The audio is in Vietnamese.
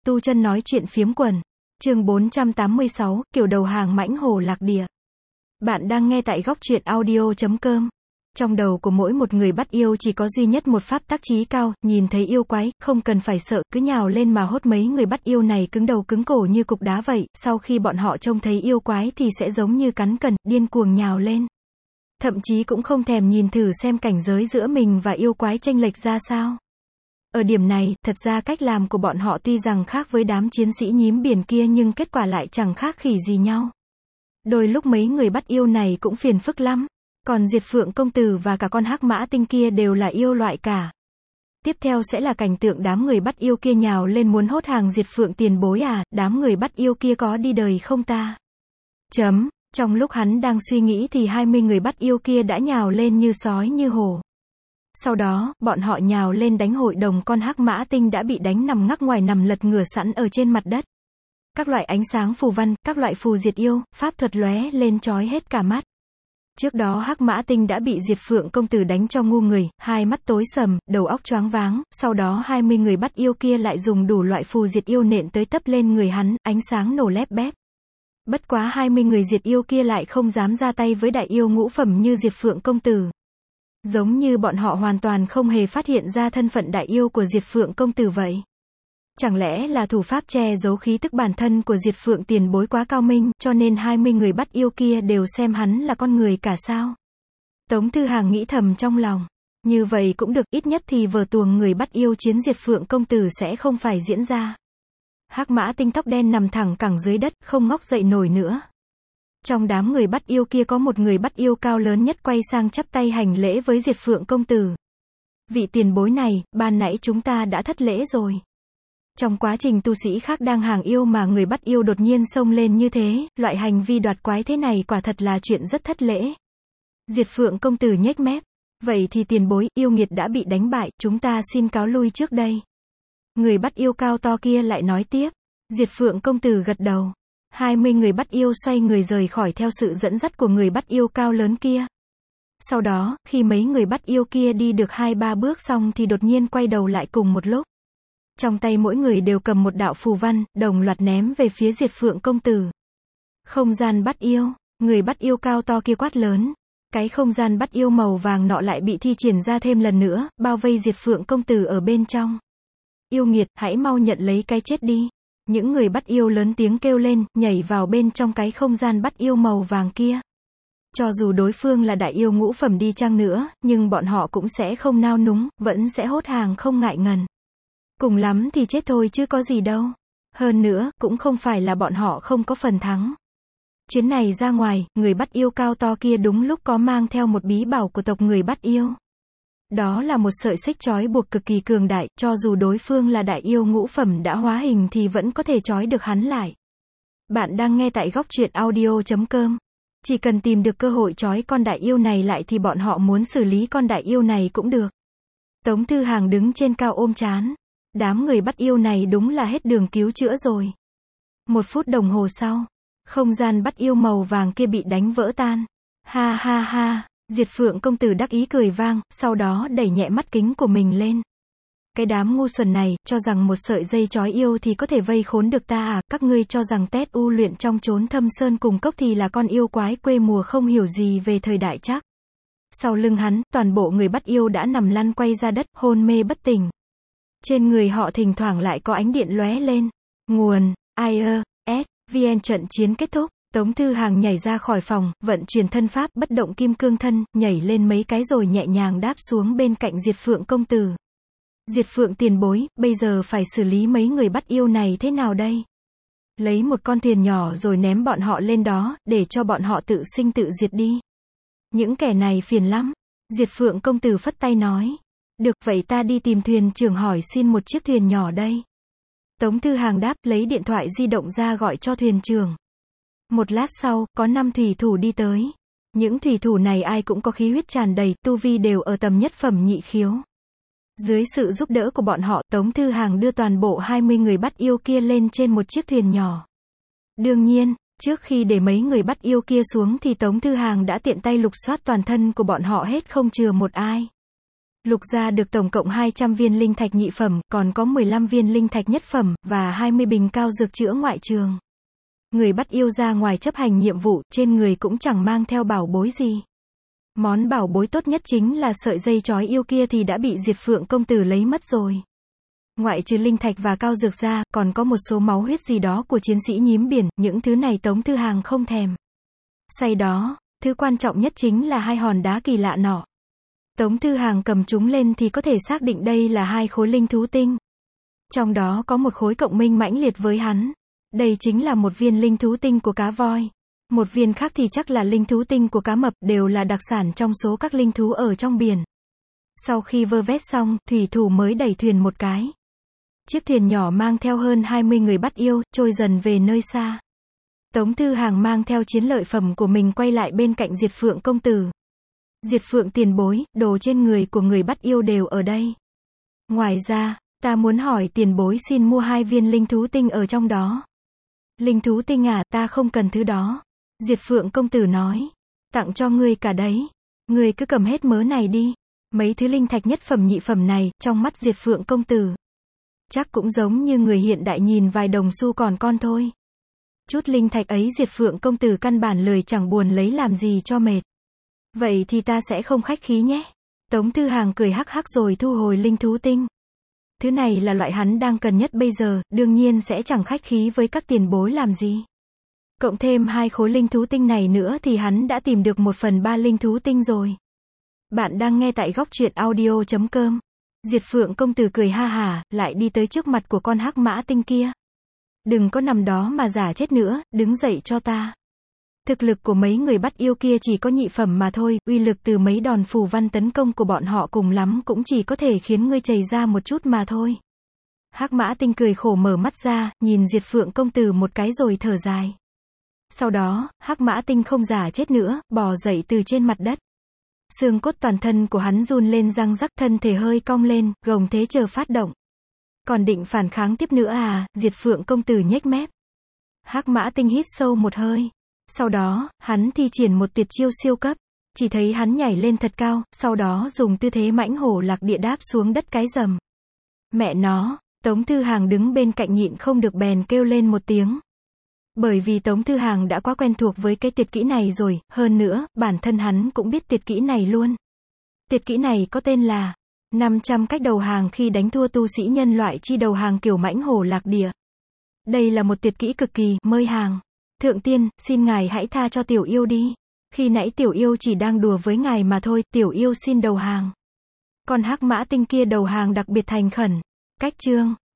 Tu Chân nói chuyện phiếm quần. Chương 486, kiểu đầu hàng mãnh hổ lạc địa. Bạn đang nghe tại góc truyện audio.com. Trong đầu của mỗi một người bắt yêu chỉ có duy nhất một pháp tắc chí cao, nhìn thấy yêu quái, không cần phải sợ, cứ nhào lên mà hốt. Mấy người bắt yêu này cứng đầu cứng cổ như cục đá vậy, sau khi bọn họ trông thấy yêu quái thì sẽ giống như cắn cần, điên cuồng nhào lên. Thậm chí cũng không thèm nhìn thử xem cảnh giới giữa mình và yêu quái chênh lệch ra sao. Ở điểm này, thật ra cách làm của bọn họ tuy rằng khác với đám chiến sĩ nhím biển kia nhưng kết quả lại chẳng khác khỉ gì nhau. Đôi lúc mấy người bắt yêu này cũng phiền phức lắm. Còn Diệt Phượng công tử và cả con hắc mã tinh kia đều là yêu loại cả. Tiếp theo sẽ là cảnh tượng đám người bắt yêu kia nhào lên muốn hốt hàng Diệt Phượng tiền bối à, đám người bắt yêu kia có đi đời không ta? Trong lúc hắn đang suy nghĩ thì 20 người bắt yêu kia đã nhào lên như sói như hổ. Sau đó, bọn họ nhào lên đánh hội đồng con hắc mã tinh đã bị đánh nằm ngắc ngoài nằm lật ngửa sẵn ở trên mặt đất. Các loại ánh sáng phù văn, các loại phù diệt yêu, pháp thuật lóe lên chói hết cả mắt. Trước đó hắc mã tinh đã bị Diệt Phượng công tử đánh cho ngu người, hai mắt tối sầm, đầu óc choáng váng, sau đó 20 người bắt yêu kia lại dùng đủ loại phù diệt yêu nện tới tấp lên người hắn, ánh sáng nổ lép bép. Bất quá 20 người diệt yêu kia lại không dám ra tay với đại yêu ngũ phẩm như Diệt Phượng công tử. Giống như bọn họ hoàn toàn không hề phát hiện ra thân phận đại yêu của Diệt Phượng công tử vậy. Chẳng lẽ là thủ pháp che giấu khí tức bản thân của Diệt Phượng tiền bối quá cao minh, cho nên 20 người bắt yêu kia đều xem hắn là con người cả sao? Tống Thư Hàng nghĩ thầm trong lòng. Như vậy cũng được, ít nhất thì vở tuồng người bắt yêu chiến Diệt Phượng công tử sẽ không phải diễn ra. Hắc mã tinh tóc đen nằm thẳng cẳng dưới đất, không ngóc dậy nổi nữa. Trong đám người bắt yêu kia có một người bắt yêu cao lớn nhất quay sang chắp tay hành lễ với Diệt Phượng công tử. Vị tiền bối này, ban nãy chúng ta đã thất lễ rồi. Trong quá trình tu sĩ khác đang hàng yêu mà người bắt yêu đột nhiên xông lên như thế, loại hành vi đoạt quái thế này quả thật là chuyện rất thất lễ. Diệt Phượng công tử nhếch mép. Vậy thì tiền bối, yêu nghiệt đã bị đánh bại, chúng ta xin cáo lui trước đây. Người bắt yêu cao to kia lại nói tiếp. Diệt Phượng công tử gật đầu. 20 người bắt yêu xoay người rời khỏi theo sự dẫn dắt của người bắt yêu cao lớn kia. Sau đó, khi mấy người bắt yêu kia đi được 2-3 bước xong thì đột nhiên quay đầu lại cùng một lúc. Trong tay mỗi người đều cầm một đạo phù văn, đồng loạt ném về phía Diệt Phượng công tử. Không gian bắt yêu, người bắt yêu cao to kia quát lớn. Cái không gian bắt yêu màu vàng nọ lại bị thi triển ra thêm lần nữa, bao vây Diệt Phượng công tử ở bên trong. Yêu nghiệt, hãy mau nhận lấy cái chết đi. Những người bắt yêu lớn tiếng kêu lên, nhảy vào bên trong cái không gian bắt yêu màu vàng kia. Cho dù đối phương là đại yêu ngũ phẩm đi chăng nữa, nhưng bọn họ cũng sẽ không nao núng, vẫn sẽ hốt hàng không ngại ngần. Cùng lắm thì chết thôi chứ có gì đâu. Hơn nữa, cũng không phải là bọn họ không có phần thắng. Chuyến này ra ngoài, người bắt yêu cao to kia đúng lúc có mang theo một bí bảo của tộc người bắt yêu. Đó là một sợi xích trói buộc cực kỳ cường đại, cho dù đối phương là đại yêu ngũ phẩm đã hóa hình thì vẫn có thể trói được hắn lại. Bạn đang nghe tại góc truyện audio.com. Chỉ cần tìm được cơ hội trói con đại yêu này lại thì bọn họ muốn xử lý con đại yêu này cũng được. Tống Thư Hàng đứng trên cao ôm trán. Đám người bắt yêu này đúng là hết đường cứu chữa rồi. 1 phút đồng hồ sau, không gian bắt yêu màu vàng kia bị đánh vỡ tan. Ha ha ha. Diệt Phượng công tử đắc ý cười vang, sau đó đẩy nhẹ mắt kính của mình lên. Cái đám ngu xuẩn này, cho rằng một sợi dây trói yêu thì có thể vây khốn được ta à, các ngươi cho rằng Tét U luyện trong chốn thâm sơn cùng cốc thì là con yêu quái quê mùa không hiểu gì về thời đại chắc. Sau lưng hắn, toàn bộ người bắt yêu đã nằm lăn quay ra đất, hôn mê bất tỉnh. Trên người họ thỉnh thoảng lại có ánh điện lóe lên. Nguồn, IES.VN trận chiến kết thúc. Tống Thư Hàng nhảy ra khỏi phòng, vận chuyển thân pháp, bất động kim cương thân, nhảy lên mấy cái rồi nhẹ nhàng đáp xuống bên cạnh Diệt Phượng công tử. Diệt Phượng tiền bối, bây giờ phải xử lý mấy người bắt yêu này thế nào đây? Lấy một con thuyền nhỏ rồi ném bọn họ lên đó, để cho bọn họ tự sinh tự diệt đi. Những kẻ này phiền lắm. Diệt Phượng công tử phất tay nói. Được, vậy ta đi tìm thuyền trưởng hỏi xin một chiếc thuyền nhỏ đây. Tống Thư Hàng đáp, lấy điện thoại di động ra gọi cho thuyền trưởng. Một lát sau, có 5 thủy thủ đi tới. Những thủy thủ này ai cũng có khí huyết tràn đầy, tu vi đều ở tầm nhất phẩm nhị khiếu. Dưới sự giúp đỡ của bọn họ, Tống Thư Hàng đưa toàn bộ 20 người bắt yêu kia lên trên một chiếc thuyền nhỏ. Đương nhiên, trước khi để mấy người bắt yêu kia xuống thì Tống Thư Hàng đã tiện tay lục soát toàn thân của bọn họ hết không chừa một ai. Lục gia được tổng cộng 200 viên linh thạch nhị phẩm, còn có 15 viên linh thạch nhất phẩm, và 20 bình cao dược chữa ngoại trường. Người bắt yêu ra ngoài chấp hành nhiệm vụ, trên người cũng chẳng mang theo bảo bối gì. Món bảo bối tốt nhất chính là sợi dây trói yêu kia thì đã bị Diệt Phượng công tử lấy mất rồi. Ngoại trừ linh thạch và cao dược ra, còn có một số máu huyết gì đó của chiến sĩ nhím biển, những thứ này Tống Thư Hàng không thèm. Say đó, thứ quan trọng nhất chính là hai hòn đá kỳ lạ nọ. Tống Thư Hàng cầm chúng lên thì có thể xác định đây là hai khối linh thú tinh. Trong đó có một khối cộng minh mãnh liệt với hắn. Đây chính là một viên linh thú tinh của cá voi. Một viên khác thì chắc là linh thú tinh của cá mập, đều là đặc sản trong số các linh thú ở trong biển. Sau khi vơ vét xong, thủy thủ mới đẩy thuyền một cái. Chiếc thuyền nhỏ mang theo hơn 20 người bắt yêu, trôi dần về nơi xa. Tống Thư Hàng mang theo chiến lợi phẩm của mình quay lại bên cạnh Diệt Phượng công tử. Diệt Phượng tiền bối, đồ trên người của người bắt yêu đều ở đây. Ngoài ra, ta muốn hỏi tiền bối xin mua 2 viên linh thú tinh ở trong đó. Linh thú tinh à, ta không cần thứ đó. Diệt Phượng công tử nói. Tặng cho ngươi cả đấy. Ngươi cứ cầm hết mớ này đi. Mấy thứ linh thạch nhất phẩm nhị phẩm này, trong mắt Diệt Phượng công tử, chắc cũng giống như người hiện đại nhìn vài đồng xu còn con thôi. Chút linh thạch ấy Diệt Phượng công tử căn bản lời chẳng buồn lấy làm gì cho mệt. Vậy thì ta sẽ không khách khí nhé. Tống Thư Hàng cười hắc hắc rồi thu hồi linh thú tinh. Thứ này là loại hắn đang cần nhất bây giờ, đương nhiên sẽ chẳng khách khí với các tiền bối làm gì. Cộng thêm 2 khối linh thú tinh này nữa thì hắn đã tìm được 1/3 linh thú tinh rồi. Bạn đang nghe tại góc truyện audio.com. Diệt Phượng công tử cười ha hả, lại đi tới trước mặt của con hắc mã tinh kia. Đừng có nằm đó mà giả chết nữa, đứng dậy cho ta. Thực lực của mấy người bắt yêu kia chỉ có nhị phẩm mà thôi, uy lực từ mấy đòn phù văn tấn công của bọn họ cùng lắm cũng chỉ có thể khiến ngươi chảy ra một chút mà thôi. Hắc mã tinh cười khổ mở mắt ra, nhìn Diệt Phượng công tử một cái rồi thở dài. Sau đó, hắc mã tinh không giả chết nữa, bò dậy từ trên mặt đất. Xương cốt toàn thân của hắn run lên răng rắc, thân thể hơi cong lên, gồng thế chờ phát động. Còn định phản kháng tiếp nữa à? Diệt Phượng công tử nhếch mép. Hắc mã tinh hít sâu một hơi. Sau đó, hắn thi triển một tuyệt chiêu siêu cấp. Chỉ thấy hắn nhảy lên thật cao, sau đó dùng tư thế mãnh hổ lạc địa đáp xuống đất cái rầm. Mẹ nó, Tống Thư Hàng đứng bên cạnh nhịn không được bèn kêu lên một tiếng. Bởi vì Tống Thư Hàng đã quá quen thuộc với cái tuyệt kỹ này rồi, hơn nữa, bản thân hắn cũng biết tuyệt kỹ này luôn. Tuyệt kỹ này có tên là 500 cách đầu hàng khi đánh thua tu sĩ nhân loại chi đầu hàng kiểu mãnh hổ lạc địa. Đây là một tuyệt kỹ cực kỳ mơi hàng. Thượng tiên, xin ngài hãy tha cho tiểu yêu đi. Khi nãy tiểu yêu chỉ đang đùa với ngài mà thôi, tiểu yêu xin đầu hàng. Còn hắc mã tinh kia đầu hàng đặc biệt thành khẩn. Cách chương